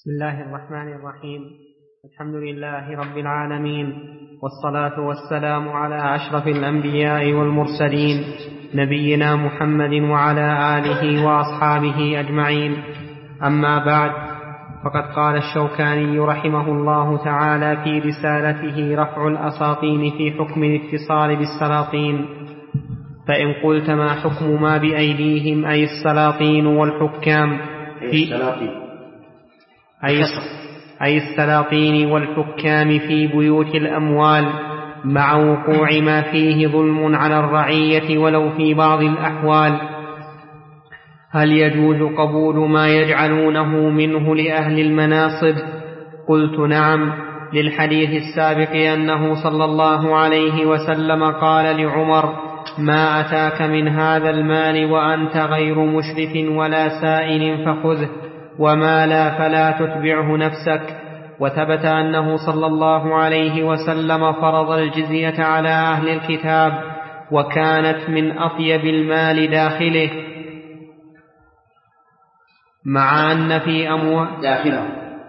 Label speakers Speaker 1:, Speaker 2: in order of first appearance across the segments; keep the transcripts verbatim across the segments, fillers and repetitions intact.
Speaker 1: بسم الله الرحمن الرحيم. الحمد لله رب العالمين، والصلاة والسلام على أشرف الأنبياء والمرسلين، نبينا محمد وعلى آله وأصحابه أجمعين. أما بعد، فقد قال الشوكاني رحمه الله تعالى في رسالته رفع الأساطين في حكم الاتصال بالسلاطين: فإن قلت ما حكم ما بأيديهم أي السلاطين والحكام في أي السلاطين والحكام في بيوت الأموال، مع وقوع ما فيه ظلم على الرعية ولو في بعض الأحوال، هل يجوز قبول ما يجعلونه منه لأهل المناصب؟ قلت نعم، للحديث السابق أنه صلى الله عليه وسلم قال لعمر: ما أتاك من هذا المال وأنت غير مشرف ولا سائل فخذه، وما لا فلا تتبعه نفسك. وثبت أنه صلى الله عليه وسلم فرض الجزية على أهل الكتاب، وكانت من أطيب المال داخله، مع أن في أموال
Speaker 2: داخله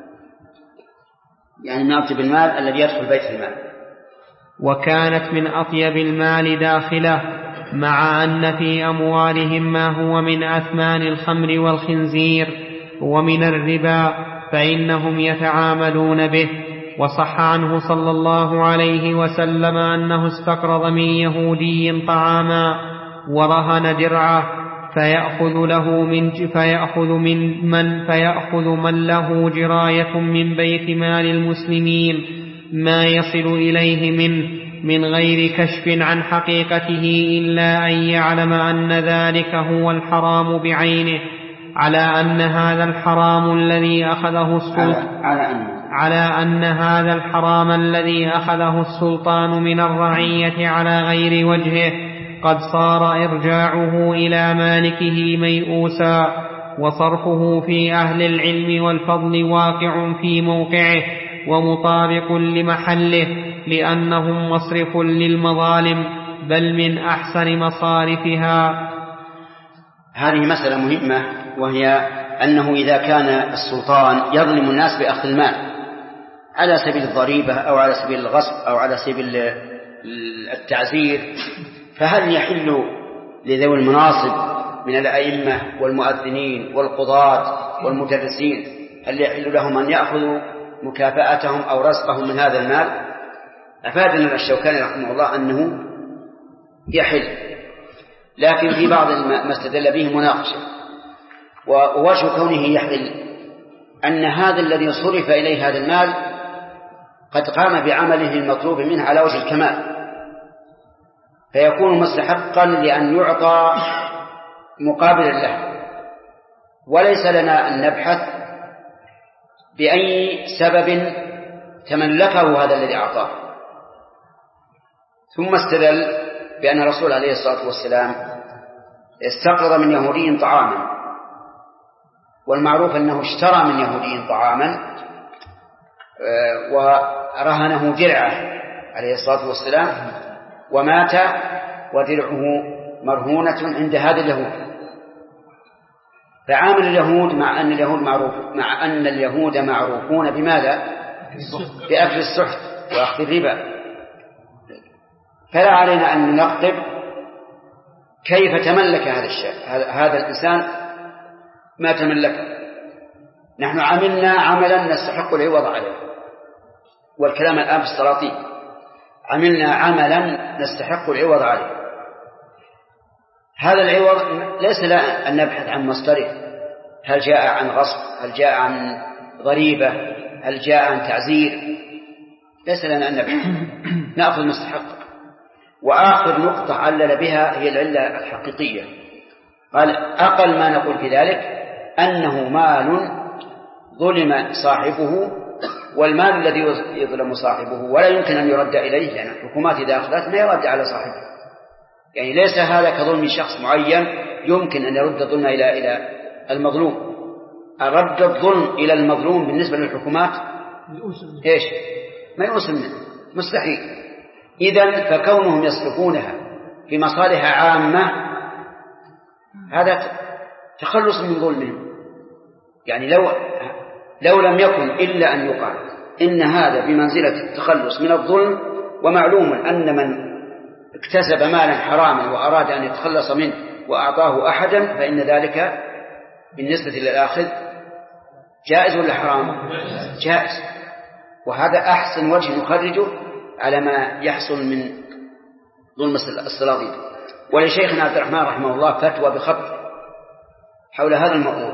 Speaker 2: يعني من أطيب المال الذي يدخل بيت المال،
Speaker 1: وكانت من أطيب المال داخله، مع أن في أموالهم ما هو من أثمان الخمر والخنزير ومن الربا، فإنهم يتعاملون به. وصح عنه صلى الله عليه وسلم أنه استقرض من يهودي طعاما ورهن درعه، فيأخذ له من فيأخذ من من فيأخذ من له جراية من بيت مال المسلمين ما يصل إليه منه من غير كشف عن حقيقته، إلا أن يعلم أن ذلك هو الحرام بعينه، على أن هذا الحرام الذي أخذه السلطان
Speaker 2: على أن
Speaker 1: على أن هذا الحرام الذي أخذه السلطان من الرعية على غير وجهه قد صار إرجاعه إلى مالكه ميؤوسا، وصرفه في أهل العلم والفضل واقع في موقعه ومطابق لمحله، لأنهم مصرف للمظالم، بل من أحسن مصارفها.
Speaker 2: هذه مسألة مهمة، وهي أنه إذا كان السلطان يظلم الناس بأخذ المال على سبيل الضريبة أو على سبيل الغصب أو على سبيل التعزير، فهل يحل لذوي المناصب من الأئمة والمؤذنين والقضاة والمدرسين، هل يحل لهم أن يأخذوا مكافأتهم أو رزقهم من هذا المال؟ أفادنا الشوكاني رحمه الله أنه يحل، لكن في بعض ما استدل به مناقشة. ووجه كونه يحل أن هذا الذي صرف إليه هذا المال قد قام بعمله المطلوب منه على وجه الكمال، فيكون مستحقا لأن يعطى مقابلا له، وليس لنا أن نبحث بأي سبب تملكه هذا الذي أعطاه. ثم استدل بأن الرسول عليه الصلاة والسلام استقرض من يهودي طعاما، والمعروف أنه اشترى من يهودي طعاما ورهنه درعه عليه الصلاة والسلام، ومات ودرعه مرهونة عند هذا اليهود. فعامل اليهود مع أن اليهود معروف مع أن اليهود معروفون بماذا؟ بأكل السحت وأخذ الربا، فلا علينا أن ننقب كيف تملك هذا الشيء هذا الإنسان ما تملكه. نحن عملنا عملا نستحق العوض عليه، والكلام الآن في السلاطين، عملنا عملا نستحق العوض عليه. هذا العوض ليس لنا أن نبحث عن مصدره، هل جاء عن غصب، هل جاء عن ضريبة، هل جاء عن تعزير، ليس لنا أن نبحث، نأخذ مستحق. وآخر نقطة علل بها هي العلة الحقيقية، قال أقل ما نقول في ذلك أنه مال ظلم صاحبه، والمال الذي يظلم صاحبه ولا يمكن أن يرد إليه، لأن الحكومات إذا أخذت ما يرد على صاحبه، يعني ليس هذا كظلم شخص معين يمكن أن يرد الظلم إلى إلى المظلوم. أرد الظلم إلى المظلوم بالنسبة للحكومات إيش؟ ما يؤسم منه، مستحيل. إذن فكونهم يصرفونها في مصالح عامة هذا تخلص من ظلمهم. يعني لو لو لم يكن إلا أن يقال إن هذا بمنزلة التخلص من الظلم، ومعلوم أن من اكتسب مالا حراما وأراد أن يتخلص منه وأعطاه أحدا فإن ذلك بالنسبة للآخذ جائز ولا حرام؟ جائز. وهذا أحسن وجه يخرجه على ما يحصل من ظلم السلاطين. ولشيخنا عبد الرحمن رحمه الله فتوى بخط حول هذا الموضوع،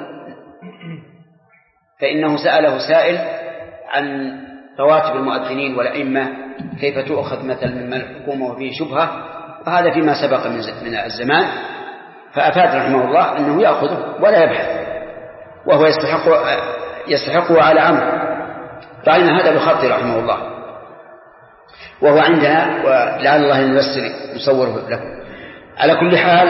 Speaker 2: فإنه سأله سائل عن رواتب المؤذنين والأئمة كيف تؤخذ مثلا من الحكومة وفيه شبهة، وهذا فيما سبق من الزمان، فأفاد رحمه الله أنه يأخذه ولا يبحث، وهو يستحق يستحقه على عمل. رأينا هذا بخط رحمه الله، وهو عندنا ولعل الله ينبسل يصوره لكم. على كل حال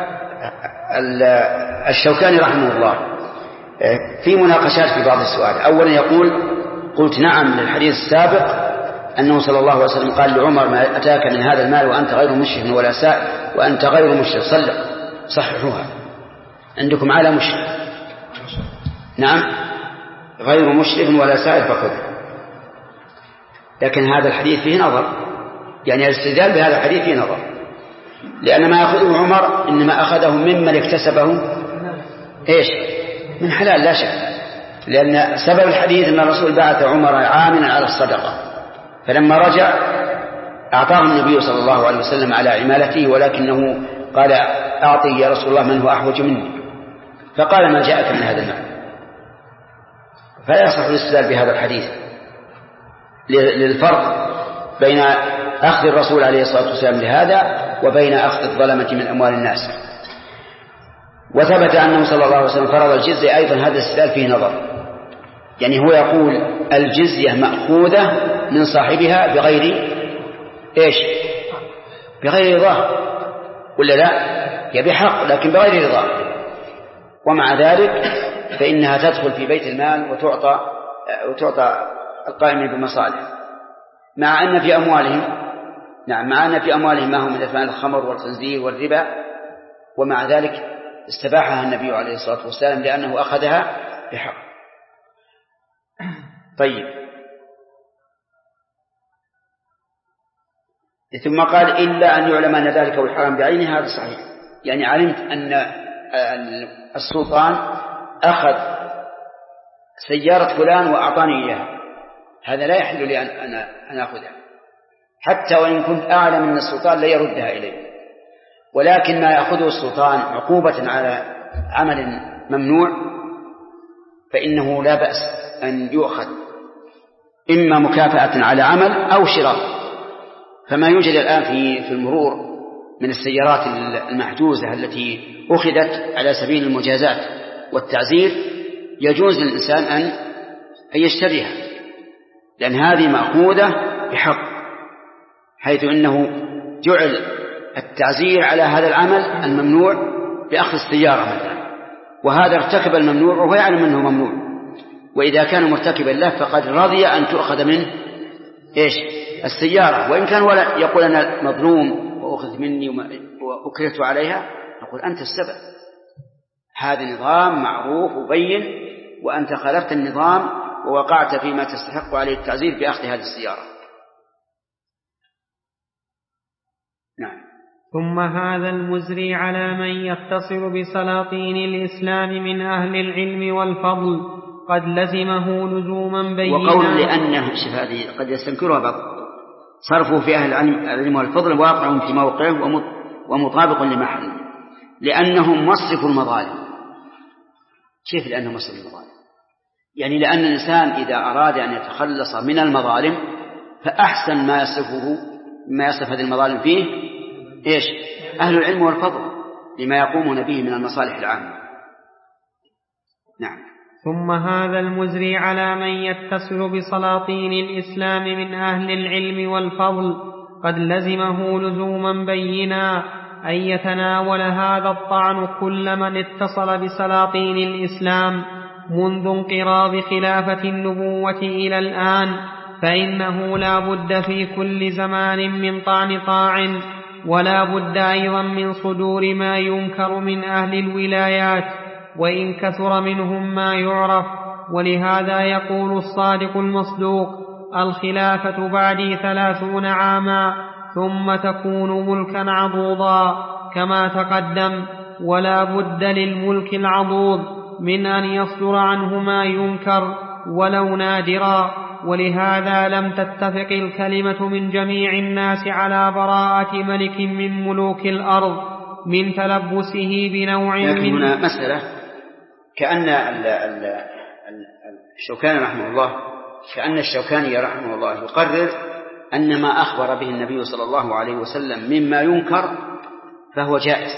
Speaker 2: الشوكاني رحمه الله في مناقشات في بعض السؤال. أولا يقول: قلت نعم للحديث السابق أنه صلى الله عليه وسلم قال لعمر: ما أتاك من هذا المال وأنت غير مشرك ولا سائل وأنت غير مشرك صلح. صححوها عندكم على مشرك. نعم غير مشرك ولا سائل فخذ. لكن هذا الحديث فيه نظر، يعني الاستدلال بهذا الحديث فيه نظر، لأن ما أخذه عمر إنما أخذه ممن اكتسبه إيش من حلال لا شك، لأن سبب الحديث أن الرسول بعث عمر عاملا على الصدقة، فلما رجع أعطاه النبي صلى الله عليه وسلم على عمالته، ولكنه قال: أعطي يا رسول الله من هو أحوج مني، فقال: ما جاءك من هذا المال. فلا يصح الاستدلال بهذا الحديث للفرق بين أخذ الرسول عليه الصلاة والسلام لهذا وبين أخذ الظلمة من أموال الناس. وثبت أنه صلى الله عليه وسلم فرض الجزية أيضا، هذا الاستدلال فيه نظر، يعني هو يقول الجزية مأخوذة من صاحبها بغير إيش بغير رضاه، ولا لا؟ هي بحق لكن بغير رضاه، ومع ذلك فإنها تدخل في بيت المال وتعطى وتعطى القائمين بمصالح، مع أن في أموالهم نعم مع أن في أموالهم ما هو من أثمان الخمر والخنزير والربا، ومع ذلك استباحها النبي عليه الصلاة والسلام لأنه أخذها بحق. طيب، ثم قال: إلا أن يعلم أن ذلك هو الحرام بعينه. هذا صحيح، يعني علمت أن السلطان أخذ سيارة فلان وأعطاني إياها، هذا لا يحل لي أن أنا أخذها، حتى وإن كنت أعلم أن السلطان لا يردها إليه. ولكن ما يأخذه السلطان عقوبة على عمل ممنوع فإنه لا بأس أن يؤخذ، إما مكافأة على عمل أو شراء. فما يوجد الآن في في المرور من السيارات المحجوزة التي أخذت على سبيل المجازات والتعزير، يجوز للإنسان أن يشتريها، لأن هذه مأخوذة بحق، حيث إنه جعل التعزير على هذا العمل الممنوع بأخذ السيارة مثلا، وهذا ارتكب الممنوع وهو يعلم أنه ممنوع، وإذا كان مرتكبا له فقد رضي أن تؤخذ منه إيش السيارة، وإن كان ولا يقول أنا مظلوم وأخذ مني وأكرهت عليها، نقول أنت السبب، هذا نظام معروف وبين، وأنت خالفت النظام ووقعت فيما تستحق عليه التعزير بأخذ هذه السيارة. نعم.
Speaker 1: ثم هذا المزري على من يتصل بسلاطين الإسلام من أهل العلم والفضل قد لزمه لزوما بينا.
Speaker 2: وقول لأنه شوف هذه قد يستنكرها بعض، صرفه في أهل العلم والفضل واقع في موقعه ومطابق لمحله، لأنهم مصرفوا المظالم. كيف لأنهم مصرفوا المظالم؟ يعني لأن الإنسان إذا أراد أن يتخلص من المظالم فأحسن ما يصرفه ما يصرف هذه المظالم فيه إيش أهل العلم والفضل لما يقومون به من المصالح العامة. نعم.
Speaker 1: ثم هذا المزري على من يتصل بسلاطين الإسلام من أهل العلم والفضل قد لزمه لزوما بينا أن يتناول هذا الطعن كل من اتصل بسلاطين الإسلام منذ انقراض خلافة النبوة إلى الآن، فإنه لا بد في كل زمان من طعن طاعن، ولا بد أيضا من صدور ما ينكر من أهل الولايات، وإن كثر منهم ما يعرف، ولهذا يقول الصادق المصدوق: الخلافة بعدي ثلاثون عاما ثم تكون ملكا عضوضا كما تقدم. ولا بد للملك العضوض من أن يصدر عنه ما ينكر ولو نادرا، ولهذا لم تتفق الكلمة من جميع الناس على براءة ملك من ملوك الأرض من تلبسه بنوع
Speaker 2: لكن
Speaker 1: من
Speaker 2: هنا مسألة كأن الشوكاني رحمه الله كأن الشوكاني رحمه الله يقرر أن ما أخبر به النبي صلى الله عليه وسلم مما ينكر فهو جائز،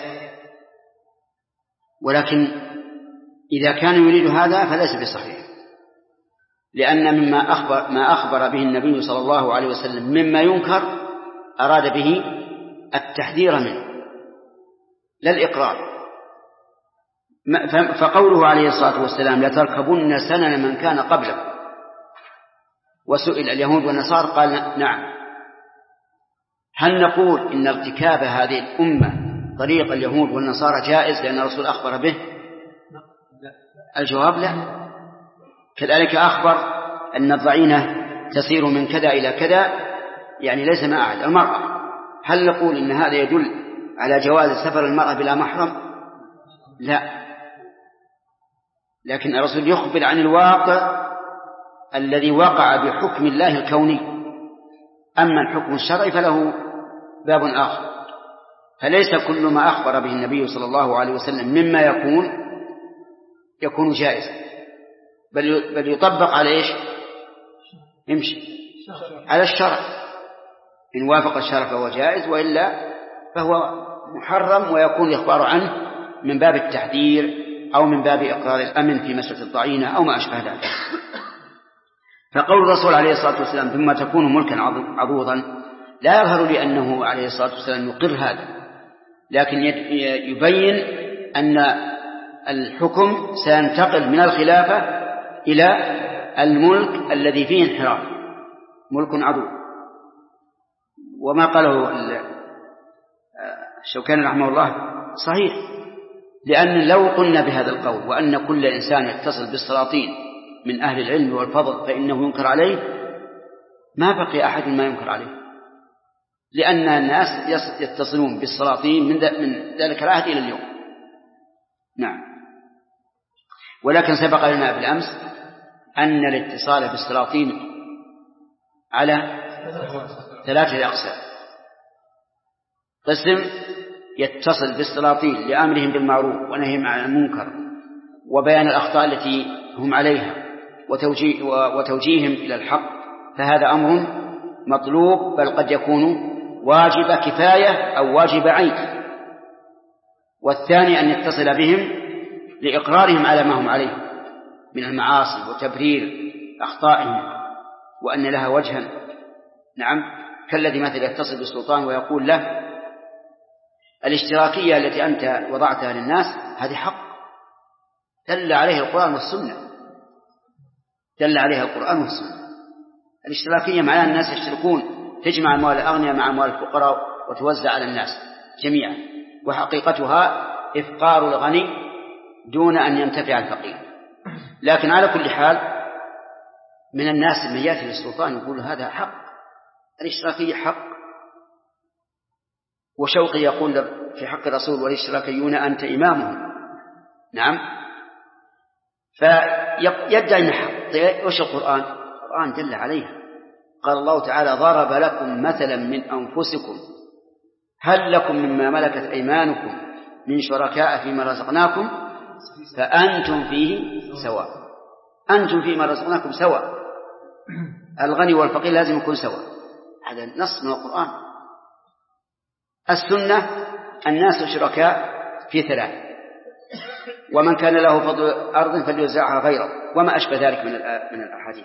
Speaker 2: ولكن إذا كان يريد هذا فليس بصحيح، لأن مما أخبر ما أخبر به النبي صلى الله عليه وسلم مما ينكر أراد به التحذير منه لا الإقرار. فقوله عليه الصلاة والسلام: لتركبن سنن من كان قبلكم، وسئل اليهود والنصارى قال نعم. هل نقول إن ارتكاب هذه الأمة طريق اليهود والنصارى جائز لأن الرسول أخبر به؟ الجواب لا. كذلك أخبر أن الضعينة تسير من كذا إلى كذا، يعني ليس ما أعد المرأة. هل نقول إن هذا يدل على جواز سفر المرأة بلا محرم؟ لا، لكن الرسول يخبر عن الواقع الذي وقع بحكم الله الكوني، أما الحكم الشرعي فله باب آخر. فليس كل ما أخبر به النبي صلى الله عليه وسلم مما يكون يكون جائزا، بل بل يطبق على إيش؟ يمشي على الشرع، إن وافق الشرع فهو جائز، وإلا فهو محرم، ويكون الإخبار عنه من باب التحذير أو من باب إقرار الأمن في مسألة الضعينة أو ما أشبه ذلك. فقول الرسول عليه الصلاة والسلام: ثم تكون ملكا عضوضا، لا يظهر لي أنه عليه الصلاة والسلام يقر هذا، لكن يبين أن الحكم سينتقل من الخلافة إلى الملك الذي فيه انحراف، ملك عضوض. وما قاله الشوكاني رحمه الله صحيح، لأن لو قلنا بهذا القول وأن كل إنسان يتصل بالسلاطين من أهل العلم والفضل فإنه ينكر عليه، ما بقي أحد ما ينكر عليه، لأن الناس يتصلون بالسلاطين من ذلك العهد إلى اليوم. نعم. ولكن سبق لنا بالأمس أن الاتصال بالسلاطين على ثلاثة أقسام: قسم يتصل بالسلاطين لأمرهم بالمعروف ونهيهم عن المنكر وبيان الأخطاء التي هم عليها وتوجيه وتوجيههم إلى الحق، فهذا أمر مطلوب، بل قد يكون واجب كفاية أو واجب عين. والثاني أن يتصل بهم لإقرارهم على ما هم عليه من المعاصي وتبرير أخطائهم وأن لها وجها. نعم، كالذي مثل يتصل بالسلطان ويقول له: الاشتراكية التي أنت وضعتها للناس هذه حق، دل عليها القرآن والسنة، دل عليها القرآن والسنة. الاشتراكية معناها الناس يشتركون، تجمع أموال الأغنياء مع أموال الفقراء وتوزع على الناس جميعا، وحقيقتها إفقار الغني دون أن ينتفع الفقير. لكن على كل حال من الناس من يأتي للسلطان يقول هذا حق، الاشتراكية حق. وشوقي يقول في حق الرسول: والاشتراكيون أنت إمامهم. نعم، فيدعي الحق. وش القرآن؟ القرآن دل عليها، قال الله تعالى: ضرب لكم مثلا من أنفسكم هل لكم مما ملكت أيمانكم من شركاء فيما رزقناكم فأنتم فيه سواء. أنتم فيما رزقناكم سواء، الغني والفقير لازم يكون سواء، هذا نص من القرآن. السنة: الناس شركاء في ثلاث، ومن كان له فضل أرض فليوزعها غيره، وما أشبه ذلك من من الأحاديث.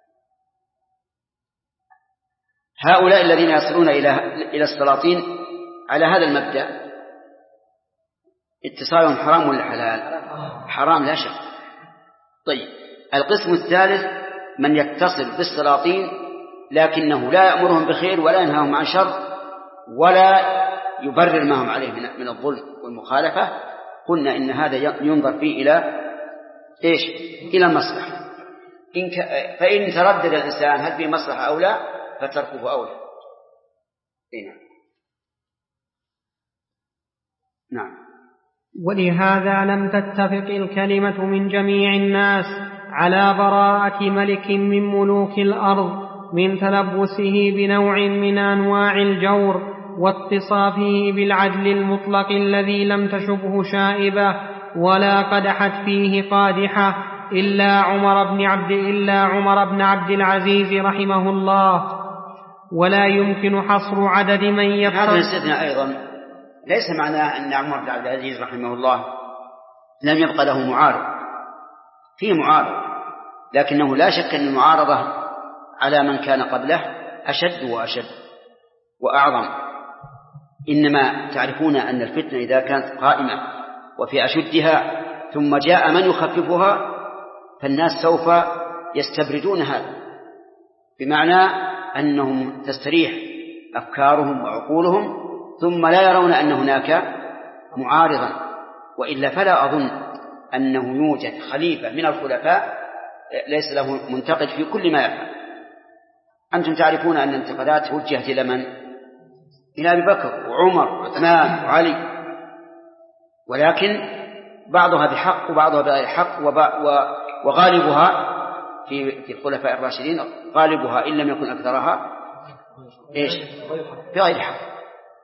Speaker 2: هؤلاء الذين يصلون إلى إلى السلاطين على هذا المبدأ اتصالهم حرام ولا حلال؟ حرام لا شك. طيب، القسم الثالث من يتصل بالسلاطين لكنه لا يأمرهم بخير ولا ينهاهم عن شر ولا يبرر ما هم عليه من الظلم والمخالفة. قلنا إن هذا ينظر فيه إلى إيش؟ إلى المصلحة. إن ك... فإن تردد الإنسان هل في مصلحة أو لا فتركه أولى. نعم. نعم.
Speaker 1: ولهذا لم تتفق الكلمة من جميع الناس على براءة ملك من ملوك الأرض من تلبسه بنوع من أنواع الجور واتصافه بالعدل المطلق الذي لم تشبه شائبة ولا قدحت فيه قادحة إلا عمر بن عبد إلا عمر بن عبد العزيز رحمه الله. ولا يمكن حصر عدد من يتصل.
Speaker 2: هذا الاستثناء أيضا ليس معناه أن عمر بن عبد العزيز رحمه الله لم يبقى له معارض، فيه معارض، لكنه لا شك أن المعارضة على من كان قبله أشد وأشد وأعظم. إنما تعرفون أن الفتنة إذا كانت قائمة وفي أشدها ثم جاء من يخففها فالناس سوف يستبردون هذا، بمعنى أنهم تستريح أفكارهم وعقولهم ثم لا يرون أن هناك معارضا. وإلا فلا أظن أنه يوجد خليفة من الخلفاء ليس له منتقد في كل ما يفعل. أنتم تعرفون أن الانتقادات وجهت إلى من؟ إلى أبي بكر وعمر وعثمان وعلي، ولكن بعضها بحق وبعضها بغير حق، وغالبها في الخلفاء الراشدين غالبها إن لم يكن أكثرها إيش؟ بغير حق.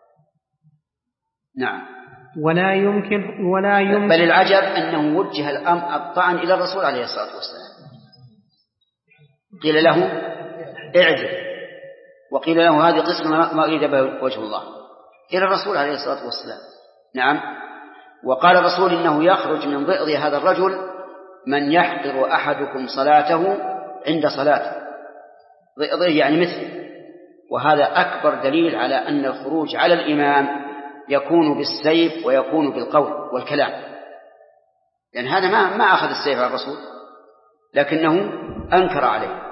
Speaker 2: نعم.
Speaker 1: ولا يمكن ولا يمكن
Speaker 2: بل العجب أنه وجه الأمر الطعن إلى الرسول عليه الصلاة والسلام، قيل له اعدل، وقيل له هذه قسمة ما أريد بها وجه الله، إلى الرسول عليه الصلاة والسلام. نعم. وقال الرسول إنه يخرج من ضئض هذا الرجل من يحقر أحدكم صلاته عند صلاته، ضئضه يعني مثل. وهذا أكبر دليل على أن الخروج على الإمام يكون بالسيف ويكون بالقول والكلام، لأن يعني هذا ما ما أخذ السيف على الرسول لكنه أنكر عليه.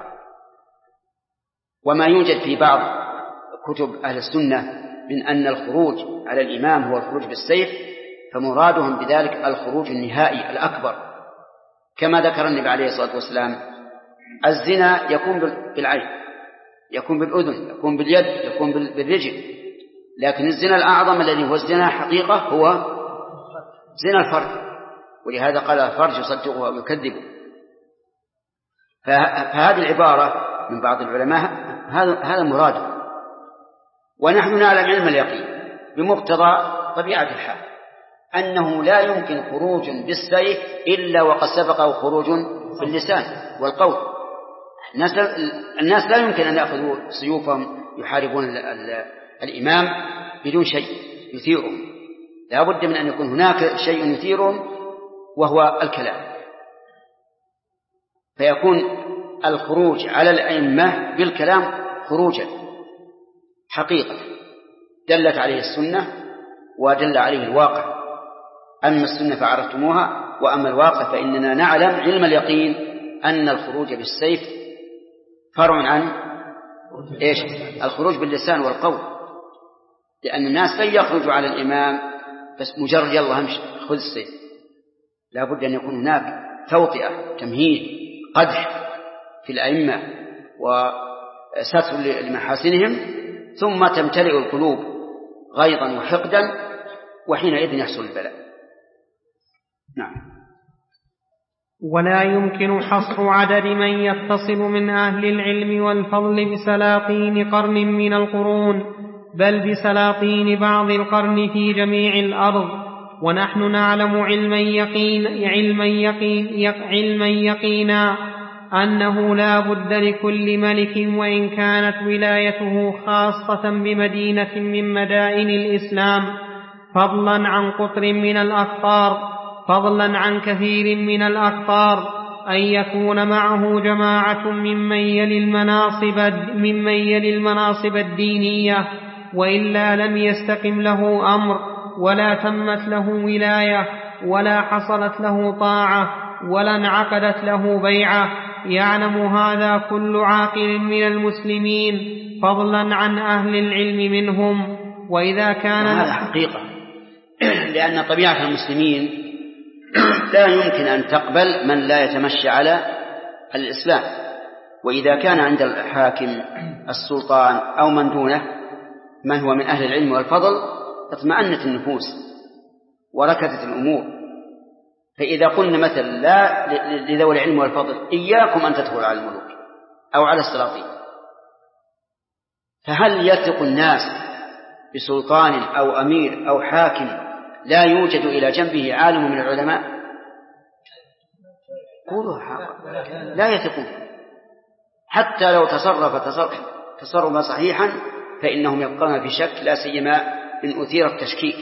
Speaker 2: وما يوجد في بعض كتب أهل السنة من أن الخروج على الإمام هو الخروج بالسيف، فمرادهم بذلك الخروج النهائي الأكبر، كما ذكر النبي عليه الصلاة والسلام الزنا يكون بالعين، يكون بالأذن، يكون باليد، يكون بالرجل، لكن الزنا الأعظم الذي هو الزنا حقيقة هو زنا الفرج، ولهذا قال الفرج يصدقه أو يكذبه. فهذه العبارة من بعض العلماء هذا مراده، ونحن نعلم علم اليقين بمقتضى طبيعة الحال أنه لا يمكن خروج بالسيف إلا وقد سبقه خروج باللسان والقول. الناس, الناس لا يمكن أن يأخذوا سيوفهم يحاربون الإمام بدون شيء يثيرهم، لا بد من أن يكون هناك شيء يثيرهم وهو الكلام، فيكون الخروج على الأئمة بالكلام خروجا حقيقة دلت عليه السنة ودل عليه الواقع. أما السنة فعرفتموها، وأما الواقع فإننا نعلم علم اليقين أن الخروج بالسيف فرع عن إيش؟ الخروج باللسان والقول، لأن الناس لن يخرجوا على الإمام بس مجرد يلا همش خذ السيف، لا بد أن يكون هناك توطئة، تمهيد، قدح في الأئمة وستر لمحاسنهم، ثم تمتلئ القلوب غيظا وحقدا، وحينئذ يحصل البلاء. نعم.
Speaker 1: ولا يمكن حصر عدد من يتصل من أهل العلم والفضل بسلاطين قرن من القرون، بل بسلاطين بعض القرن في جميع الأرض. ونحن نعلم علما يقين علما يقين علما يقينا أنه لا بد لكل ملك وإن كانت ولايته خاصة بمدينة من مدائن الإسلام، فضلا عن قطر من الأقطار فضلا عن كثير من الأقطار، أن يكون معه جماعة ممن يلي المناصب, ممن يلي المناصب الدينية، وإلا لم يستقم له أمر، ولا تمت له ولاية، ولا حصلت له طاعة، ولا انعقدت له بيعة. يعلم هذا كل عاقل من المسلمين، فضلا عن أهل العلم منهم. وإذا كان
Speaker 2: هذا حقيقة، لأن طبيعة المسلمين لا يمكن أن تقبل من لا يتمشى على الإسلام. وإذا كان عند الحاكم السلطان أو من دونه من هو من أهل العلم والفضل اطمأنت النفوس وركزت الأمور. فإذا قلنا مثلا لا لذوي العلم والفضل إياكم أن تدخلوا على الملوك أو على السلاطين، فهل يثق الناس بسلطان أو أمير أو حاكم لا يوجد إلى جنبه عالم من العلماء؟ قولوا لا يثقون، حتى لو تصرف تصرفا صحيحا فإنهم يبقون في شك، لا سيما إن أثير التشكيك.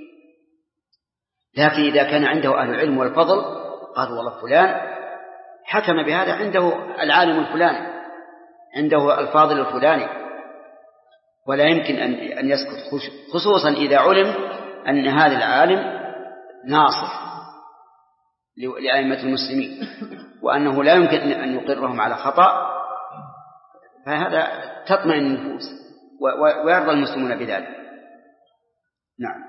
Speaker 2: لكن إذا كان عنده أهل العلم والفضل قالوا والله فلان حكم بهذا، عنده العالم الفلاني، عنده الفاضل الفلاني، ولا يمكن أن يسكت، خصوصا إذا علم أن هذا العالم ناصح لأئمة المسلمين وأنه لا يمكن أن يقرهم على خطأ، فهذا تطمئن النفوس ويرضى المسلمون بذلك. نعم.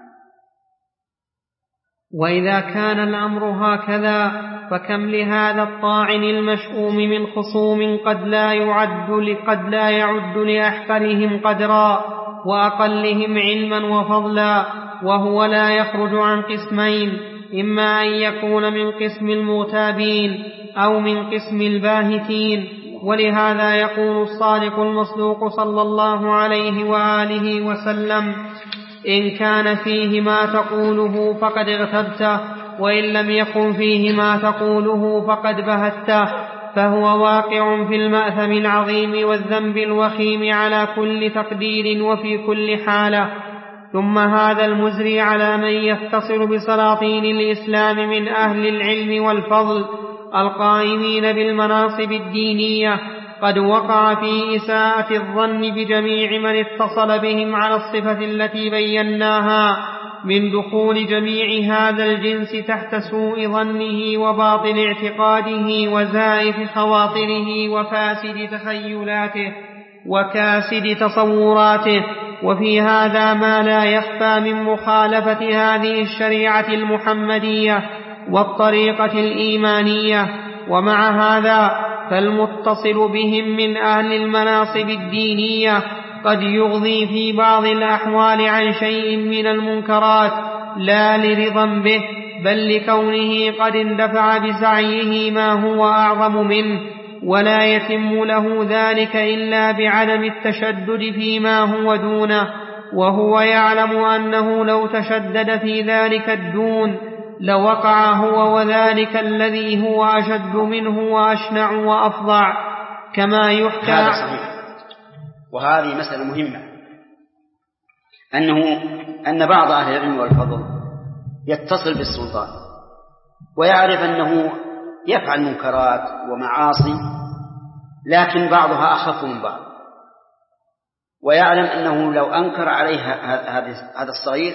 Speaker 1: وإذا كان الأمر هكذا فكم لهذا الطاعن المشؤوم من خصوم قد لا يعد قد لا يعد لأحقرهم قدرا وأقلهم علما وفضلا، وهو لا يخرج عن قسمين: إما أن يكون من قسم المغتابين أو من قسم الباهتين. ولهذا يقول الصادق المصدوق صلى الله عليه وآله وسلم: إن كان فيه ما تقوله فقد اغتبته، وإن لم يكن فيه ما تقوله فقد بهته. فهو واقع في المأثم العظيم والذنب الوخيم على كل تقدير وفي كل حالة. ثم هذا المزري على من يتصل بسلاطين الإسلام من أهل العلم والفضل القائمين بالمناصب الدينية قد وقع في إساءة الظن بجميع من اتصل بهم على الصفة التي بيناها من دخول جميع هذا الجنس تحت سوء ظنه وباطل اعتقاده وزائف خواطره وفاسد تخيلاته وكاسد تصوراته. وفي هذا ما لا يخفى من مخالفة هذه الشريعة المحمدية والطريقة الإيمانية. ومع هذا فالمتصل بهم من أهل المناصب الدينية قد يغضي في بعض الأحوال عن شيء من المنكرات لا لرضا به، بل لكونه قد اندفع بسعيه ما هو أعظم منه، ولا يتم له ذلك إلا بعدم التشدد فيما هو دونه، وهو يعلم أنه لو تشدد في ذلك الدون لوقع هو وذلك الذي هو أشد منه وأشنع وأفظع كما يحكى.
Speaker 2: هذا صحيح. وهذه مسألة مهمة، أنه أن بعض أهل العلم والفضل يتصل بالسلطان ويعرف أنه يفعل منكرات ومعاصي، لكن بعضها أخف من بعض، ويعلم أنه لو أنكر عليه هذا الصغير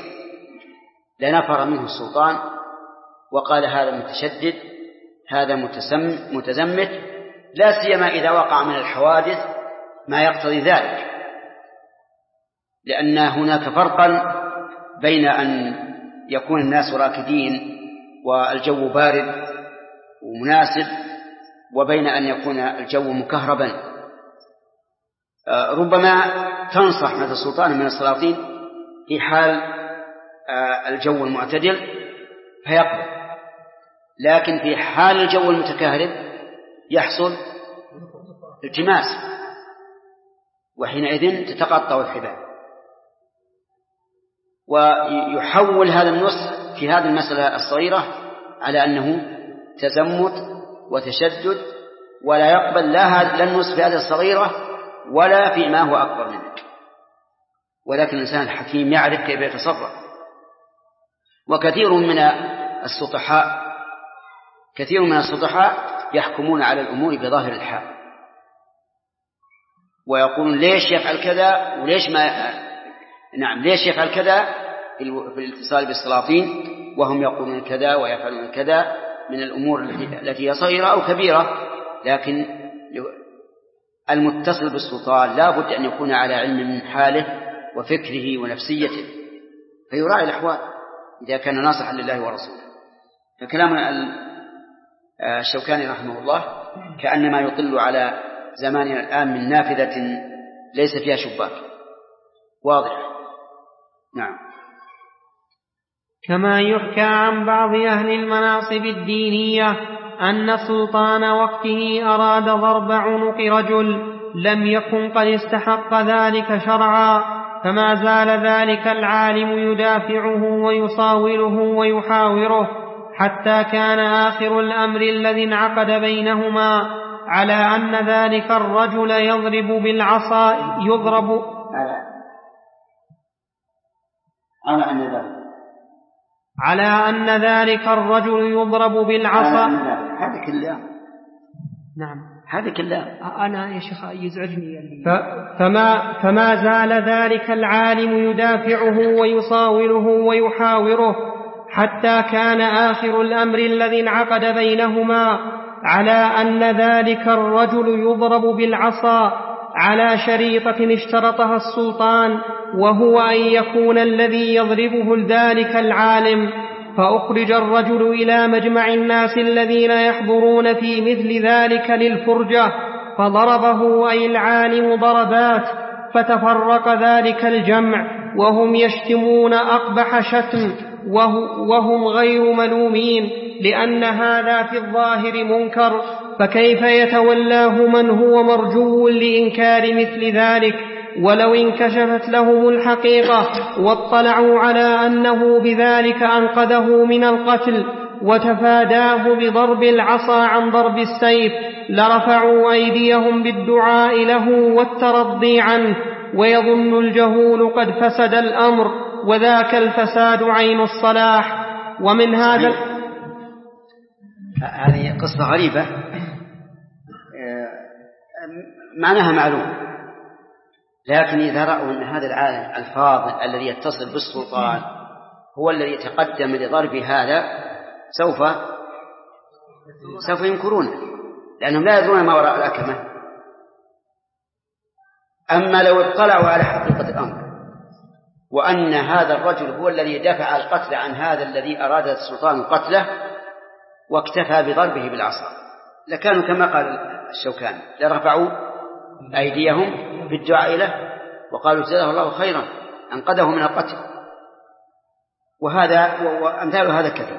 Speaker 2: لنفر منه السلطان وقال هذا متشدد، هذا متزمت، لا سيما إذا وقع من الحوادث ما يقتضي ذلك، لأن هناك فرقا بين أن يكون الناس راكدين والجو بارد ومناسب وبين أن يكون الجو مكهربا. ربما تنصح مثل السلطان من السلاطين في حال الجو المعتدل فيقبل، لكن في حال الجو المتكهرب يحصل التماس، وحينئذ تتقطع الحبال. ويحول هذا النص في هذه المسألة الصغيرة على أنه تزمت وتشدد، ولا يقبل لا النص في هذه الصغيرة ولا فيما هو أكبر منه. ولكن الإنسان الحكيم يعرف كيف يتصرف. وكثير من السطحاء كثير من السطحاء يحكمون على الأمور بظاهر الحال، ويقولون ليش يفعل كذا وليش ما نعم ليش يفعل كذا في الاتصال بالسلاطين، وهم يقولون كذا ويفعلون كذا من الأمور التي هي صغيرة أو كبيرة. لكن المتصل بالسلطان لا بد أن يكون على علم من حاله وفكره ونفسيته، فيراعي الأحوال إذا كان ناصحا لله ورسوله. فكلام الشوكاني رحمه الله كأنما يطل على زماننا الآن من نافذة ليس فيها شباك. واضح؟ نعم.
Speaker 1: كما يحكى عن بعض أهل المناصب الدينية أن سلطان وقته أراد ضرب عنق رجل لم يكن قد استحق ذلك شرعا، فما زال ذلك العالم يدافعه ويصاوله ويحاوره حتى كان آخر الأمر الذي انعقد بينهما على أن ذلك الرجل يضرب بالعصا يضرب
Speaker 2: على على أن ذلك
Speaker 1: على أن ذلك الرجل يضرب بالعصا.
Speaker 2: هذا كله.
Speaker 1: نعم
Speaker 2: هذا كله.
Speaker 1: أنا يا شيخ يزعجني يعني. فما, فما زال ذلك العالم يدافعه ويصاوله ويحاوره حتى كان آخر الأمر الذي انعقد بينهما على أن ذلك الرجل يضرب بالعصا على شريطة اشترطها السلطان، وهو أن يكون الذي يضربه ذلك العالم. فأخرج الرجل إلى مجمع الناس الذين يحضرون في مثل ذلك للفرجة، فضربه أي العالم ضربات، فتفرق ذلك الجمع وهم يشتمون أقبح شتم وهم غير ملومين، لأن هذا في الظاهر منكر، فكيف يتولاه من هو مرجو لإنكار مثل ذلك؟ ولو انكشفت لهم الحقيقة واطلعوا على أنه بذلك أنقذه من القتل وتفاداه بضرب العصا عن ضرب السيف لرفعوا أيديهم بالدعاء له والترضي عنه، ويظن الجهول قد فسد الأمر، وذاك الفساد عين الصلاح. ومن هذا
Speaker 2: هذه قصة غريبة معناها معلوم، لكن إذا رأوا أن هذا العالم الفاضل الذي يتصل بالسلطان هو الذي يتقدم لضرب هذا سوف سوف ينكرونه، لأنهم لا يدرون ما وراء الأكمة. أما لو اطلعوا على حقيقة الأمر وأن هذا الرجل هو الذي دفع القتل عن هذا الذي أراد السلطان قتله واكتفى بضربه بالعصا، لكانوا كما قال الشوكاني لرفعوا أيديهم بالدعاء له وقالوا جزاه الله خيرا أنقذه من القتل. وهذا وأمثال هذا كثير.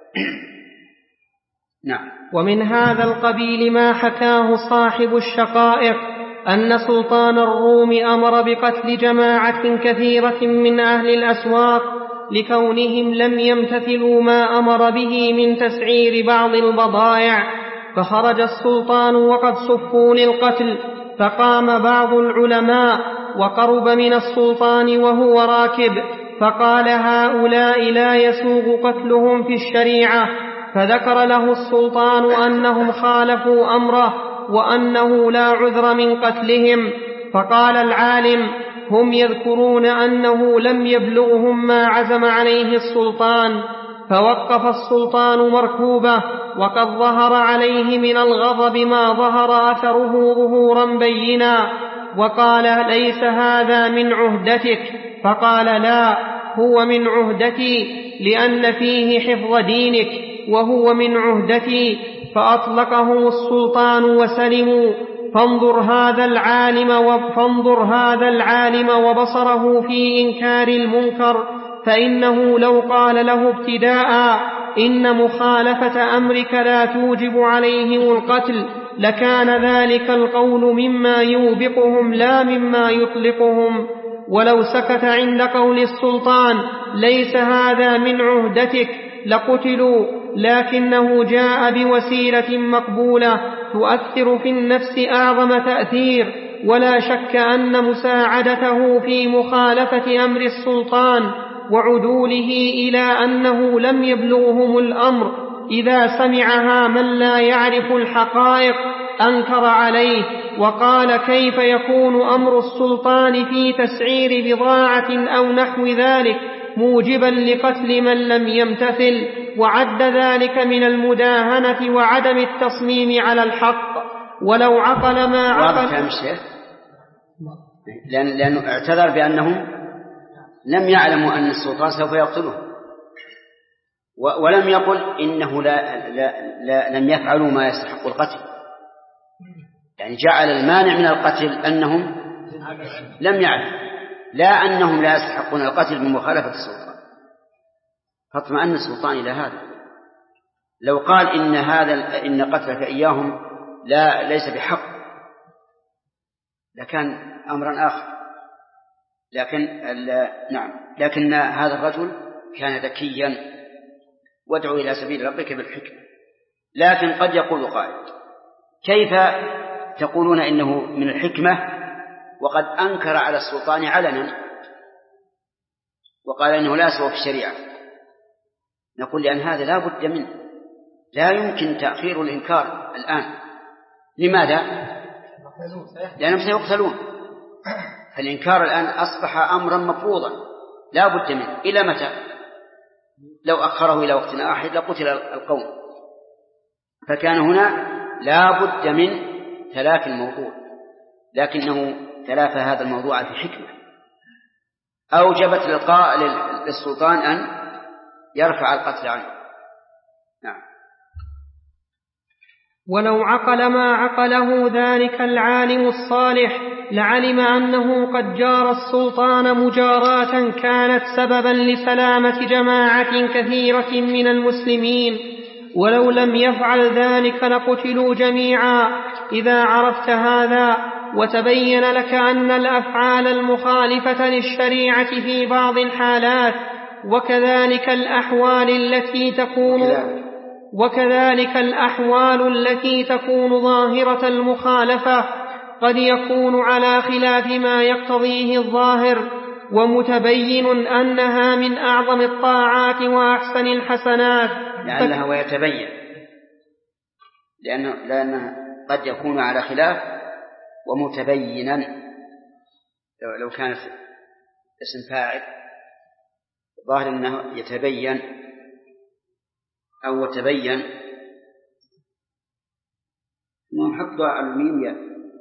Speaker 2: نعم.
Speaker 1: ومن هذا القبيل ما حكاه صاحب الشقائق أن سلطان الروم أمر بقتل جماعة كثيرة من أهل الأسواق لكونهم لم يمتثلوا ما أمر به من تسعير بعض البضائع، فخرج السلطان وقد صفوا للقتل، فقام بعض العلماء وقرب من السلطان وهو راكب، فقال هؤلاء لا يسوغ قتلهم في الشريعة، فذكر له السلطان أنهم خالفوا أمره وأنه لا عذر من قتلهم. فقال العالم هم يذكرون أنه لم يبلغهم ما عزم عليه السلطان، فوقف السلطان مركوبه وقد ظهر عليه من الغضب ما ظهر أثره ظهورا بينا، وقال ليس هذا من عهدتك؟ فقال لا، هو من عهدتي لأن فيه حفظ دينك وهو من عهدتي. فأطلقهم السلطان وسلموا. فانظر هذا العالم فانظر هذا العالم وبصره في إنكار المنكر، فإنه لو قال له ابتداء إن مخالفة أمرك لا توجب عليهم القتل لكان ذلك القول مما يوبقهم لا مما يطلقهم. ولو سكت عند قول السلطان ليس هذا من عهدتك لقتلوا، لكنه جاء بوسيلة مقبولة تؤثر في النفس أعظم تأثير، ولا شك أن مساعدته في مخالفة أمر السلطان وعدوله إلى أنه لم يبلغهم الأمر إذا سمعها من لا يعرف الحقائق أنكر عليه وقال كيف يكون أمر السلطان في تسعير بضاعة أو نحو ذلك موجبا لقتل من لم يمتثل، وعد ذلك من المداهنة وعدم التصميم على الحق. ولو عقل ما عقل
Speaker 2: لأن لأنه اعتذر بأنهم لم يعلموا أن السلطان سوف يقتله، ولم يقل إنه لا لا لا لم يفعلوا ما يستحق القتل، يعني جعل المانع من القتل أنهم لم يعلم، لا أنهم لا يستحقون القتل بمخالفة السلطان، فاطمأن السلطان إلى هذا. لو قال إن هذا إن قتلك إياهم لا ليس بحق لكان أمرا آخر، لكن نعم لكن هذا الرجل كان ذكيا، وادعو إلى سبيل ربك بالحكمة. لكن قد يقول قائل كيف تقولون إنه من الحكمة وقد أنكر على السلطان علنا وقال إنه لا سوى في الشريعة؟ نقول لأن هذا لا بد منه، لا يمكن تأخير الإنكار الآن. لماذا؟ لأنهم سيقتلون، فالإنكار الآن أصبح أمرا مفروضا لا بد منه. إلى متى؟ لو أخره إلى وقت آخر لقتل القوم. فكان هنا لا بد من تلافي الموضوع، لكنه تلافى هذا الموضوع في حكمة أوجبت للسلطان أن يرفع القتل عنه. نعم.
Speaker 1: ولو عقل ما عقله ذلك العالم الصالح لعلم أنه قد جار السلطان مجاراة كانت سببا لسلامة جماعة كثيرة من المسلمين، ولو لم يفعل ذلك لقتلوا جميعا. إذا عرفت هذا وتبين لك أن الأفعال المخالفة للشريعة في بعض الحالات وكذلك الأحوال التي تكون وكذلك الأحوال التي تكون ظاهرة المخالفة قد يكون على خلاف ما يقتضيه الظاهر، ومتبين أنها من أعظم الطاعات وأحسن الحسنات.
Speaker 2: لعلها ويتبين، لأنه, لأنه قد يكون على خلاف ومتبينا. لو كانت اسم فاعل ظاهر أنه يتبين أو تبين نحطها على الميم.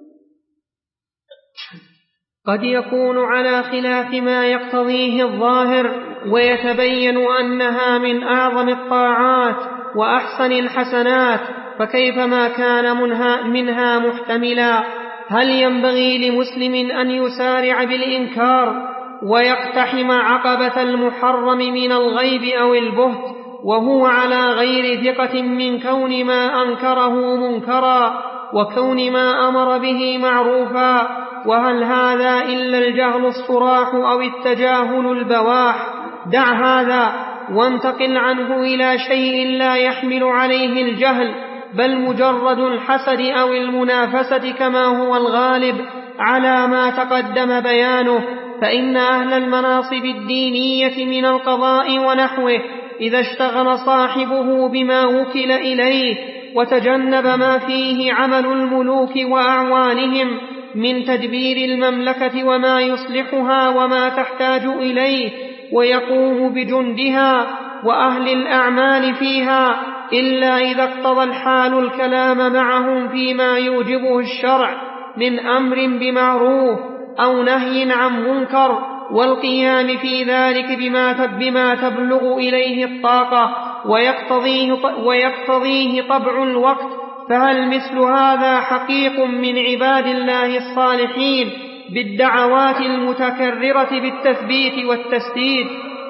Speaker 1: قد يكون على خلاف ما يقتضيه الظاهر ويتبين أنها من أعظم الطاعات وأحسن الحسنات، فكيفما كان منها محتملا. هل ينبغي لمسلم أن يسارع بالإنكار ويقتحم عقبة المحرم من الغيب أو البهت وهو على غير ثقة من كون ما أنكره منكرا وكون ما أمر به معروفا؟ وهل هذا إلا الجهل الصراح أو التجاهل البواح؟ دع هذا وانتقل عنه إلى شيء لا يحمل عليه الجهل، بل مجرد الحسد أو المنافسة كما هو الغالب على ما تقدم بيانه. فإن أهل المناصب الدينية من القضاء ونحوه إذا اشتغل صاحبه بما وكل إليه وتجنب ما فيه عمل الملوك وأعوانهم من تدبير المملكة وما يصلحها وما تحتاج إليه، ويقوم بجندها وأهل الأعمال فيها، إلا إذا اقتضى الحال الكلام معهم فيما يوجبه الشرع من أمر بمعروف أو نهي عن منكر، والقيام في ذلك بما بما تبلغ إليه الطاقة ويقتضيه, ويقتضيه طبع الوقت. فهل مثل هذا حقيق من عباد الله الصالحين بالدعوات المتكررة بالتثبيت والتسديد؟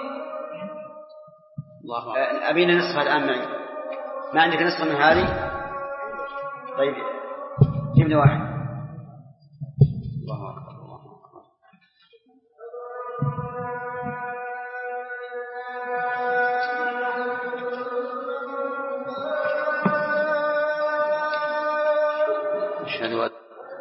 Speaker 2: الله أبينا نسخة الآن معي. ما عندك نسخة من هذه؟ طيب جبنا واحد. الله أكبر الله أكبر. أشهد أن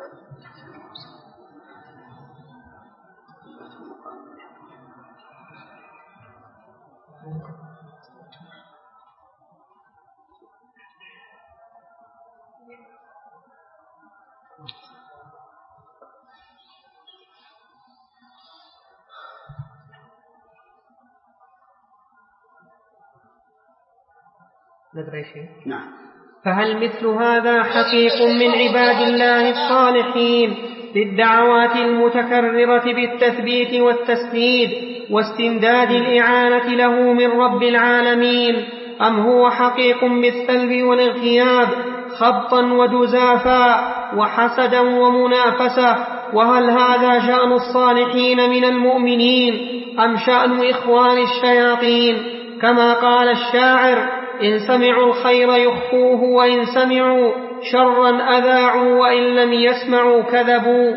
Speaker 1: ندري شيء.
Speaker 2: نعم.
Speaker 1: فهل مثل هذا حقيق من عباد الله الصالحين بالدعوات المتكررة بالتثبيت والتسديد واستمداد الإعانة له من رب العالمين، أم هو حقيق بالسلب والانقياد خبطا وجزافا وحسدا ومنافسة. وهل هذا شأن الصالحين من المؤمنين أم شأن إخوان الشياطين؟ كما قال الشاعر: إن سمعوا الخير يخفوه وإن سمعوا شرا أذاعوا وإن لم يسمعوا كذبوا.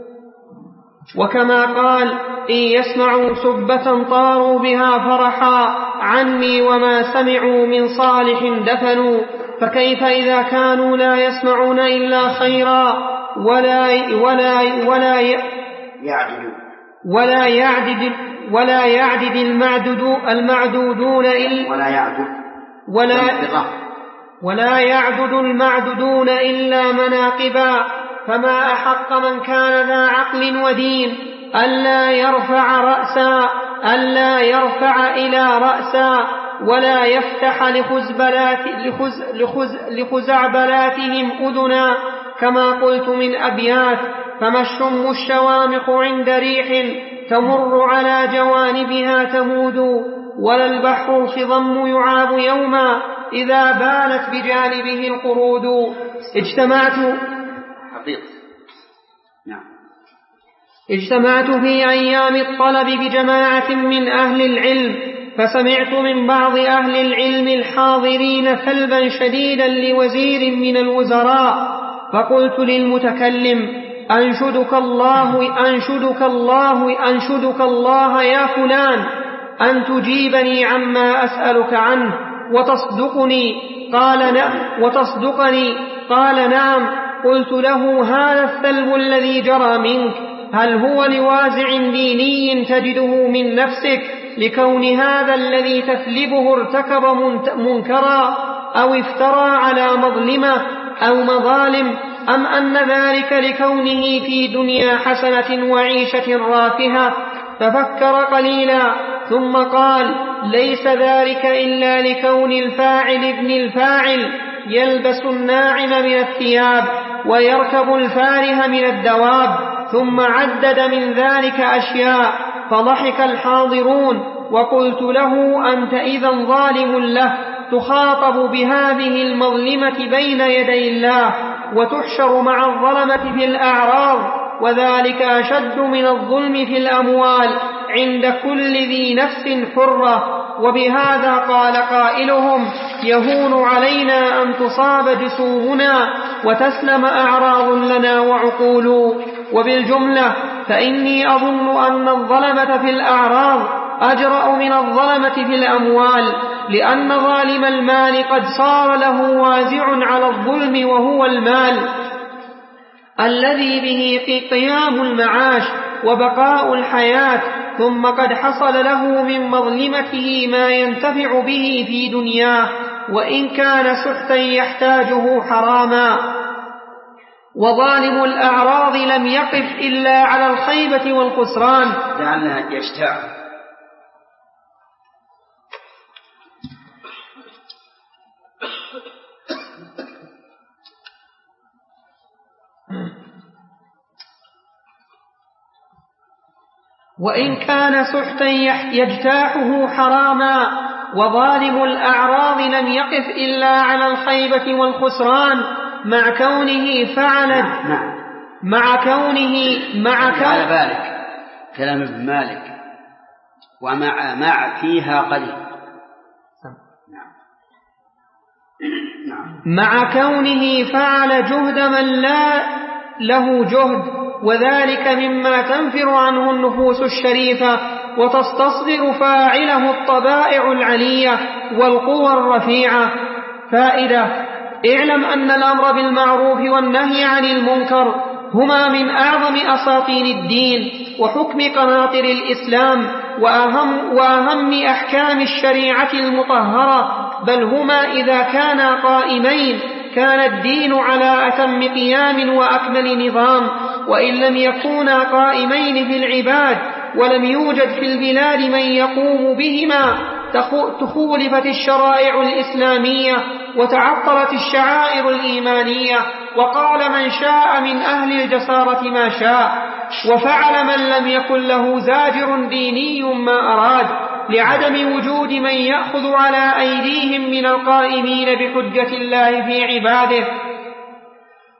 Speaker 1: وكما قال: إن يسمعوا سبة طاروا بها فرحا عني وما سمعوا من صالح دفنوا. فكيف إذا كانوا لا يسمعون إلا خيرا ولا ولا ولا
Speaker 2: يعدد
Speaker 1: ولا يعدد ولا يعدد المعدود المعدودون إلا
Speaker 2: ولا يعدد
Speaker 1: ولا ولا يعدد المعدودون إلا مناقبا. فما أحق من كان ذا عقل ودين ألا يرفع رأسا ألا يرفع إلى رأسا ولا يفتح لخزبلات لخز لخز لخزعبلاتهم أذنا. كما قلت من أبيات: فما الشم الشوامخ عند ريح تمر على جوانبها تمود ولا البحر الخضم يعاب يوما إذا بالت بجانبه القرود. اجتمعت
Speaker 2: نعم.
Speaker 1: اجتمعت في أيام الطلب بجماعة من أهل العلم فسمعت من بعض أهل العلم الحاضرين سلبا شديدا لوزير من الوزراء، فقلت للمتكلم: أنشدك الله أنشدك الله أنشدك الله يا فلان أن تجيبني عما أسألك عنه وتصدقني. قال نعم وتصدقني قال نعم. قلت له: هذا السلب الذي جرى منك هل هو لوازع ديني تجده من نفسك لكون هذا الذي تسلبه ارتكب منكرا أو افترى على مظلمة أو مظالم، أم أن ذلك لكونه في دنيا حسنة وعيشة رافهة؟ تفكر قليلا ثم قال: ليس ذلك إلا لكون الفاعل ابن الفاعل يلبس الناعم من الثياب ويركب الفارهة من الدواب. ثم عدد من ذلك أشياء فضحك الحاضرون. وقلت له: أنت إذن ظالم له، تخاطب بهذه المظلمة بين يدي الله وتحشر مع الظلمة في الأعراض، وذلك أشد من الظلم في الأموال عند كل ذي نفس حرة. وبهذا قال قائلهم: يهون علينا أن تصاب جسومنا وتسلم أعراض لنا وعقول. وبالجملة فإني أظن أن الظلمة في الأعراض أجرأ من الظلمة في الأموال، لأن ظالم المال قد صار له وازع على الظلم وهو المال الذي به قيام المعاش وبقاء الحياة، ثم قد حصل له من مظلمته ما ينتفع به في دنياه وإن كان سحتا يحتاجه حراما. وظالم الأعراض لم يقف إلا على الخيبة والخسران.
Speaker 2: لعلها يشتاع.
Speaker 1: وإن كان سحتا يجتاحه حراما. وظالم الأعراض لم يقف إلا على الخيبة والخسران مع كونه فعل
Speaker 2: نعم.
Speaker 1: مع كونه مع كونه
Speaker 2: على بالك كلام ابن مالك ومع مع فيها قليل.
Speaker 1: مع كونه فعل جهد من لا له جهد، وذلك مما تنفر عنه النفوس الشريفة وتستصغر فاعله الطبائع العلية والقوى الرفيعة. فائدة: اعلم أن الأمر بالمعروف والنهي عن المنكر هما من أعظم أساطين الدين وحكم قناطر الإسلام وأهم, وأهم أحكام الشريعة المطهرة، بل هما إذا كانا قائمين كان الدين على أتم قيام وأكمل نظام. وإن لم يكونا قائمين في العباد ولم يوجد في البلاد من يقوم بهما تخولفت الشرائع الإسلامية وتعطلت الشعائر الإيمانية، وقال من شاء من أهل الجسارة ما شاء، وفعل من لم يكن له زاجر ديني ما أراد، لعدم وجود من يأخذ على أيديهم من القائمين بحجة الله في عباده.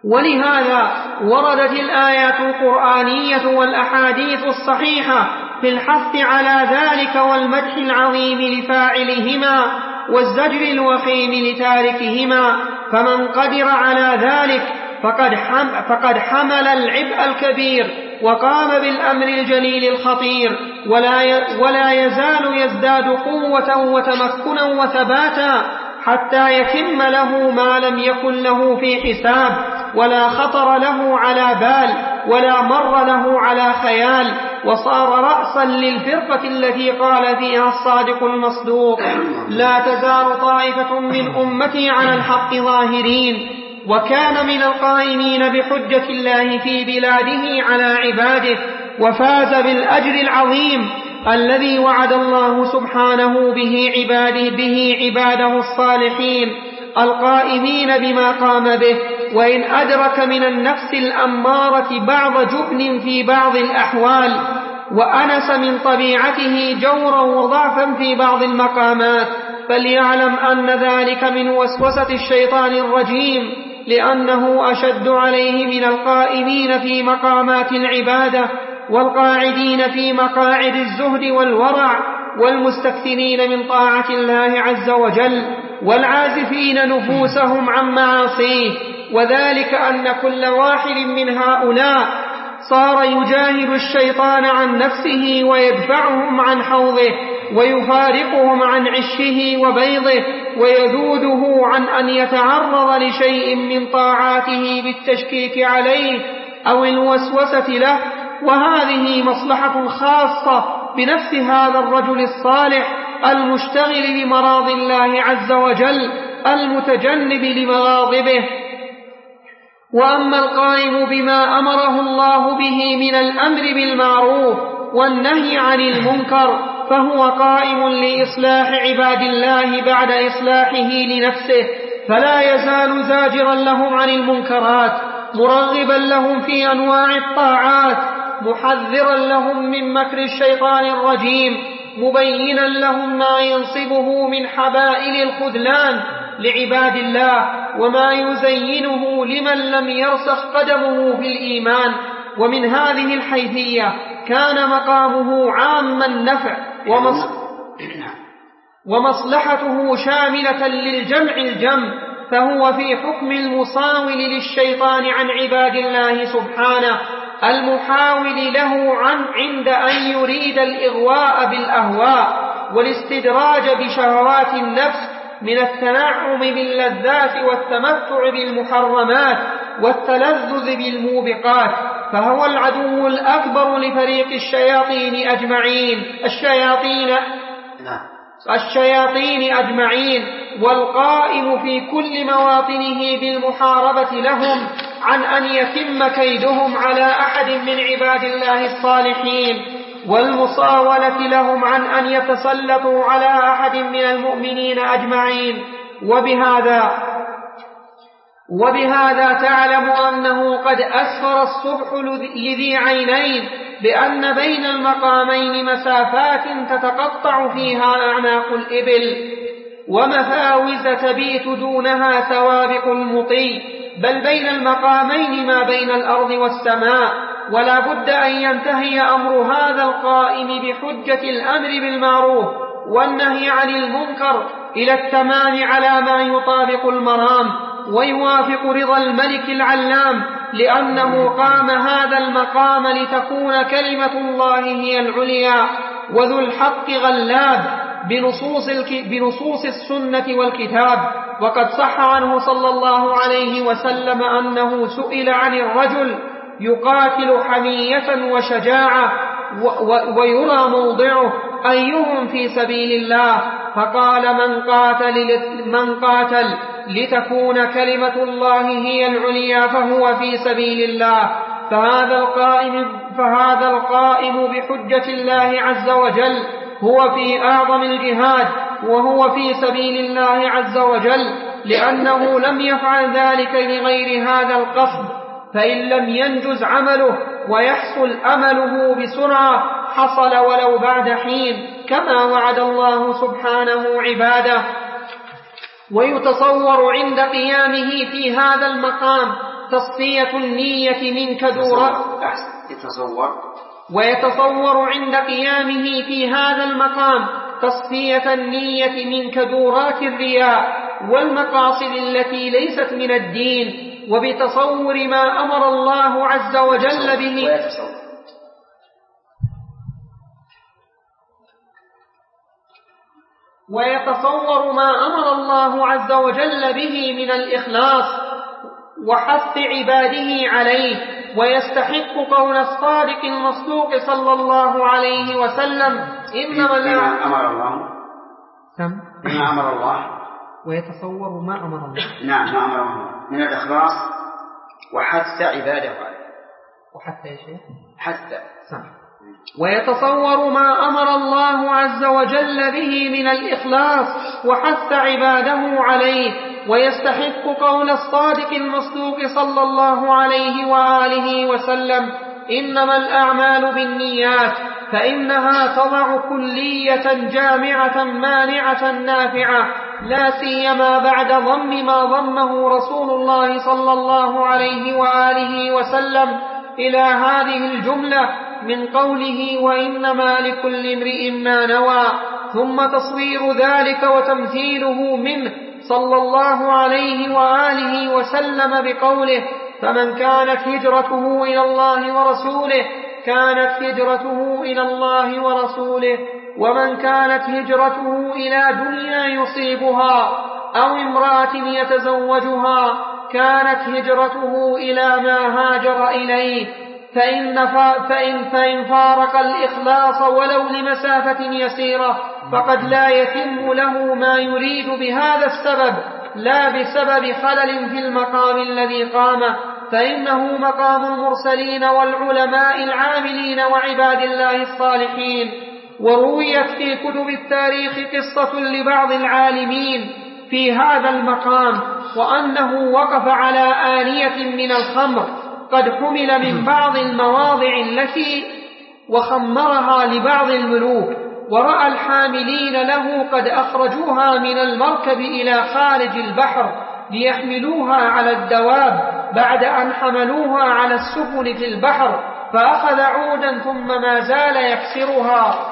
Speaker 1: ولهذا وردت الآيات القرآنية والأحاديث الصحيحة في الحث على ذلك والمدح العظيم لفاعلهما والزجر الوخيم لتاركهما، فمن قدر على ذلك فقد, حم فقد حمل العبء الكبير وقام بالأمر الجليل الخطير، ولا, ولا يزال يزداد قوة وتمكنا وثباتا حتى يتم له ما لم يكن له في حساب، ولا خطر له على بال، ولا مر له على خيال، وصار رأسا للفرقة التي قال فيها الصادق المصدوق: لا تزال طائفة من أمتي على الحق ظاهرين. وكان من القائمين بحجة الله في بلاده على عباده، وفاز بالأجر العظيم الذي وعد الله سبحانه به عباده, به عباده الصالحين القائمين بما قام به، وإن أدرك من النفس الأمارة بعض جبن في بعض الأحوال، وأنس من طبيعته جورا وضعفا في بعض المقامات، فليعلم أن ذلك من وسوسة الشيطان الرجيم، لأنه أشد عليه من القائمين في مقامات العبادة والقاعدين في مقاعد الزهد والورع والمستكثرين من طاعة الله عز وجل والعازفين نفوسهم عن معاصيه. وذلك أن كل واحد من هؤلاء صار يجاهد الشيطان عن نفسه ويدفعهم عن حوضه ويفارقهم عن عشه وبيضه ويذوده عن أن يتعرض لشيء من طاعاته بالتشكيك عليه أو الوسوسة له. وهذه مصلحة خاصة بنفس هذا الرجل الصالح المشتغل بمراضي الله عز وجل المتجنب لمغاضبه. وأما القائم بما أمره الله به من الأمر بالمعروف والنهي عن المنكر فهو قائم لإصلاح عباد الله بعد إصلاحه لنفسه، فلا يزال زاجرا لهم عن المنكرات، مرغبا لهم في أنواع الطاعات، محذرا لهم من مكر الشيطان الرجيم، مبينا لهم ما ينصبه من حبائل الخذلان لعباد الله وما يزينه لمن لم يرسخ قدمه في الإيمان. ومن هذه الحيثية كان مقامه عام النفع ومص... ومصلحته شاملة للجمع الجم، فهو في حكم المصاول للشيطان عن عباد الله سبحانه المحاول له عن عند أن يريد الإغواء بالأهواء والاستدراج بشهوات النفس من التنعم باللذات والتمتع بالمحرمات والتلذذ بالموبقات، فهو العدو الأكبر لفريق الشياطين أجمعين الشياطين الشياطين أجمعين والقائم في كل مواطنه بالمحاربة لهم عن أن يتم كيدهم على أحد من عباد الله الصالحين والمصاولة لهم عن أن يتسلطوا على أحد من المؤمنين أجمعين. وبهذا وبهذا تعلم أنه قد أسفر الصبح لذي عينين بأن بين المقامين مسافات تتقطع فيها أعناق الإبل ومفاوز تبيت دونها سوابق المطي، بل بين المقامين ما بين الأرض والسماء. ولا بد أن ينتهي أمر هذا القائم بحجة الأمر بالمعروف والنهي عن المنكر إلى التمام على ما يطابق المرام ويوافق رضا الملك العلام، لأنه قام هذا المقام لتكون كلمة الله هي العليا وذو الحق غلاب بنصوص, بنصوص السنة والكتاب. وقد صح عنه صلى الله عليه وسلم أنه سئل عن الرجل يقاتل حمية وشجاعة ويرى موضعه أيهم في سبيل الله، فقال من قاتل, من قاتل لتكون كلمة الله هي العليا فهو في سبيل الله. فهذا القائم, فهذا القائم بحجة الله عز وجل هو في أعظم الجهاد وهو في سبيل الله عز وجل، لأنه لم يفعل ذلك لغير هذا القصد، فإن لم ينجز عمله ويحصل أمله بسرعة حصل ولو بعد حين، كما وعد الله سبحانه عباده. ويتصور عند قيامه في هذا المقام تصفية النية من كدورات
Speaker 2: يتصور
Speaker 1: ويتصور عند قيامه في هذا المقام تصفية النية من كدورات الرياء والمقاصد التي ليست من الدين، وبتصور ما أمر الله عز وجل به
Speaker 2: ويتصور
Speaker 1: ويتصور ما أمر الله عز وجل به من الإخلاص وحث عباده عليه، ويستحق قول الصادق المصدوق صلى الله عليه وسلم إنما
Speaker 2: بما أمر الله
Speaker 1: نعم
Speaker 2: بما أمر الله
Speaker 1: ويتصور ما أمر الله
Speaker 2: نعم ما أمر الله من الإخلاص وحث عباده عليه
Speaker 1: وحث يا شيخ
Speaker 2: حث
Speaker 1: سمع ويتصور ما أمر الله عز وجل به من الإخلاص وحث عباده عليه، ويستحق قول الصادق المصدوق صلى الله عليه وآله وسلم إنما الأعمال بالنيات، فإنها تضع كلية جامعة مانعة نافعة، لا سيما بعد ضم ما ضمه رسول الله صلى الله عليه وآله وسلم إلى هذه الجملة من قوله وإنما لكل امرئ ما نوى، ثم تصوير ذلك وتمثيله منه صلى الله عليه وآله وسلم بقوله فمن كانت هجرته إلى الله ورسوله كانت هجرته إلى الله ورسوله، ومن كانت هجرته إلى دنيا يصيبها أو امرأة يتزوجها كانت هجرته إلى ما هاجر إليه، فإن, فإن, فإن فارق الإخلاص ولو لمسافة يسيرة فقد لا يتم له ما يريد بهذا السبب لا بسبب خلل في المقام الذي قامه، فإنه مقام المرسلين والعلماء العاملين وعباد الله الصالحين. ورويت في كتب التاريخ قصة لبعض العالمين في هذا المقام، وأنه وقف على آنية من الخمر قد حمل من بعض المواضع التي وخمرها لبعض الملوك، ورأى الحاملين له قد أخرجوها من المركب إلى خارج البحر ليحملوها على الدواب بعد أن حملوها على السفن في البحر، فأخذ عودا ثم ما زال يكسرها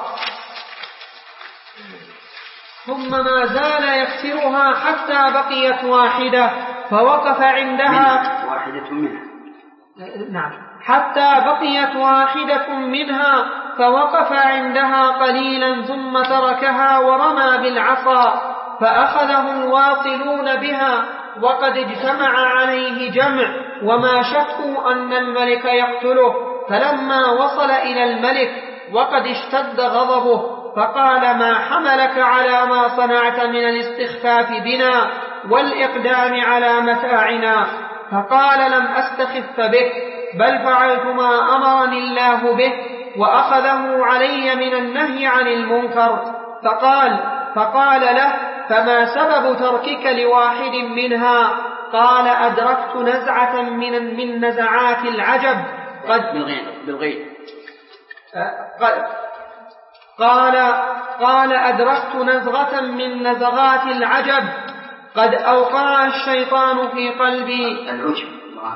Speaker 1: ثم ما زال يكسرها حتى بقيت واحدة فوقف عندها
Speaker 2: واحدة منها
Speaker 1: نعم حتى بقيت واحدة منها فوقف عندها قليلا ثم تركها ورمى بالعصا، فأخذه الواصلون بها وقد اجتمع عليه جمع وما شكوا أن الملك يقتله، فلما وصل إلى الملك وقد اشتد غضبه فقال ما حملك على ما صنعت من الاستخفاف بنا والإقدام على متاعنا؟ فقال لم أستخف بك بل فعلت ما أمرني الله به، وأخذه علي من النهي عن المنكر. فقال فقال له فما سبب تركك لواحد منها؟ قال أدركت نزعة من, من نزعات العجب قد
Speaker 2: بالغيب
Speaker 1: قال قال أدركت نزغة من نزغات العجب قد أوقع الشيطان في قلبي.
Speaker 2: العجب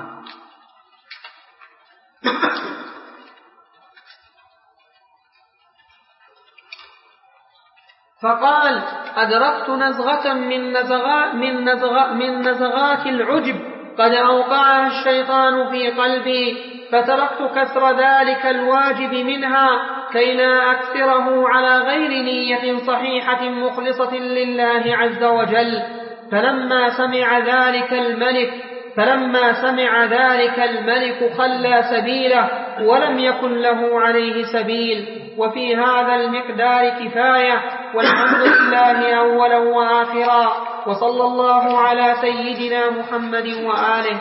Speaker 1: فقال أدركت نزغة من نزغات, من, نزغ من نزغات العجب قد أوقعها الشيطان في قلبي، فتركت كسر ذلك الواجب منها كي لا أكثره على غير نية صحيحة مخلصة لله عز وجل. فلما سمع ذلك الملك فلما سمع ذلك الملك خلى سبيله ولم يكن له عليه سبيل. وفي هذا المقدار كفاية، والحمد لله أولا وآخرا، وصلى الله على سيدنا محمد وآله.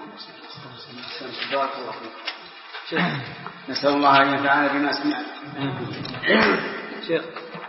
Speaker 2: نسأل الله أن ينفعنا بما سمعنا.
Speaker 3: شيخ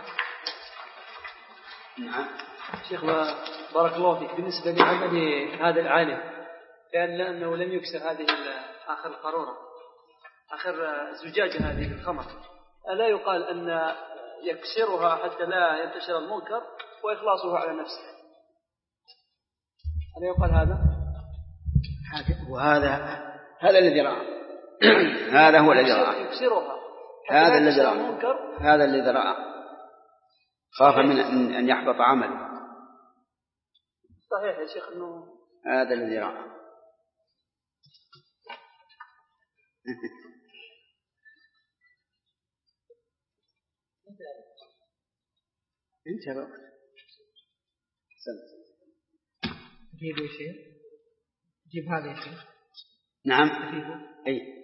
Speaker 2: نعم
Speaker 3: شيخ بارك الله فيك، بالنسبة لعمل هذا العالم كان لأنه لم يكسر هذه آخر القارورة آخر زجاجة هذه الخمر، ألا يقال أن يكسرها حتى لا ينتشر المنكر وإخلاصه على نفسه؟ ألا يقال هذا؟
Speaker 2: وهذا هذا الذي رأى هذا هو الذي رأى هذا الذي رأى هذا الذي رأى خاف من أن يحبط عمله.
Speaker 3: صحيح يا شيخ أنه
Speaker 2: هذا الذي رأى. انت بقى
Speaker 4: جيب يا شيخ جيب هذا يا شيخ.
Speaker 2: نعم
Speaker 4: أفيده.
Speaker 2: أي